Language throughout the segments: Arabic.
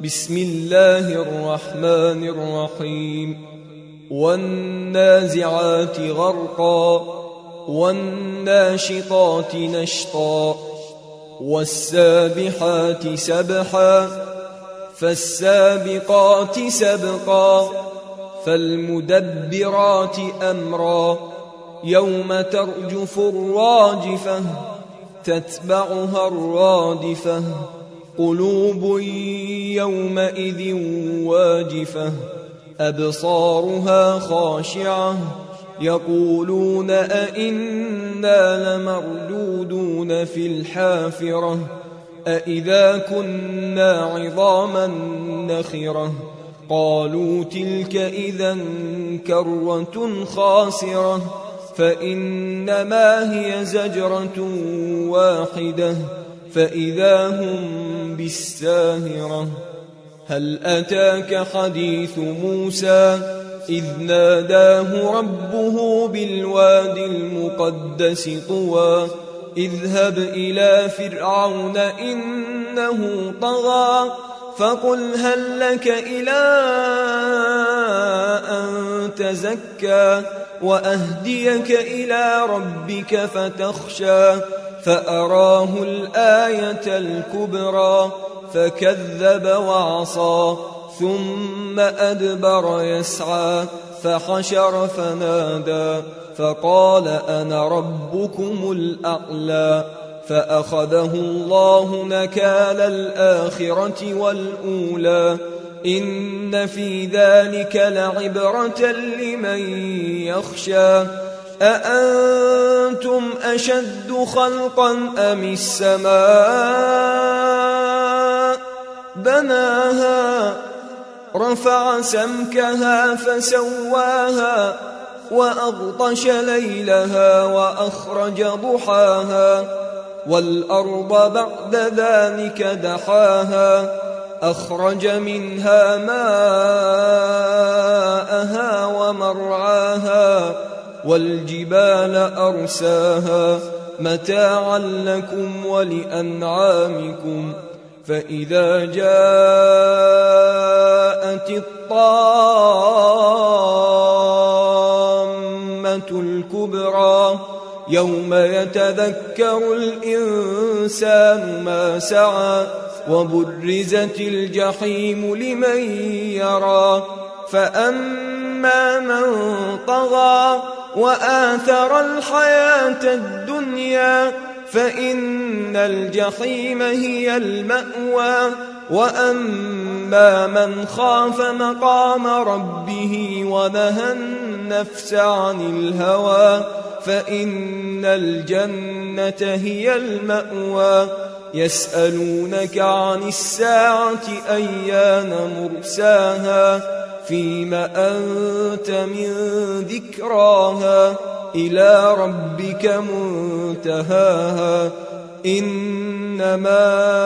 بسم الله الرحمن الرحيم والنازعات غرقا والناشطات نشطا والسابحات سبحا فالسابقات سبقا فالمدبرات أمرا يوم ترجف الراجفة تتبعها الرادفة قلوب يومئذ واجفة أبصارها خاشعة يقولون أئنا لمردودون في الحافرة أئذا كنا عظاما نخرة قالوا تلك إذا كرة خاسرة فإنما هي زجرة واحدة فإذا هم بالساهرة هل أتاك حديث موسى إذ ناداه ربه بالواد المقدس طوى اذهب إلى فرعون إنه طغى فقل هل لك إلى أن تزكى وأهديك إلى ربك فتخشى فأراه الآية الكبرى فكذب وعصى ثم أدبر يسعى فحشر فنادى فقال أنا ربكم الأعلى فأخذه الله نكال الآخرة والأولى إن في ذلك لعبرة لمن يخشى أأنتم أشد خلقا أم السماء بناها رفع سمكها فسواها وأغطش ليلها وأخرج ضحاها والأرض بعد ذلك دحاها أخرج منها ماءها ومرعاها والجبال أرساها متاعا لكم ولأنعامكم فإذا جاءت الطامة الكبرى يوم يتذكر الإنسان ما سعى وبرزت الجحيم لمن يرى فأما من طغى وآثر الحياة الدنيا فإن الجحيم هي المأوى وأما من خاف مقام ربه ونهى النفس عن الهوى فإن الجنة هي المأوى يسألونك عن الساعة أيان مرساها فيم أنت من ذكراها إلى ربك منتهاها إنما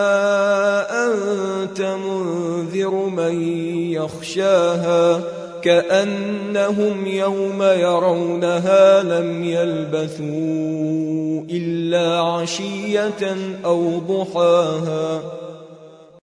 أنت منذر من يخشاها كأنهم يوم يرونها لم يلبثوا إلا عشية أو ضحاها